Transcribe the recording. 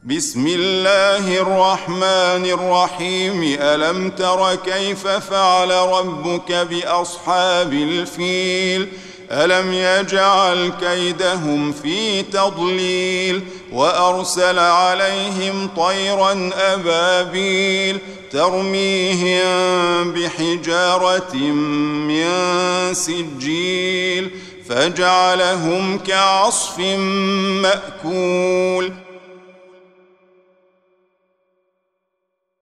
بسم الله الرحمن الرحيم ألم تر كيف فعل ربك بأصحاب الفيل ألم يجعل كيدهم في تضليل وأرسل عليهم طيرا أبابيل ترميهم بحجارة من سجيل فجعلهم كعصف مأكول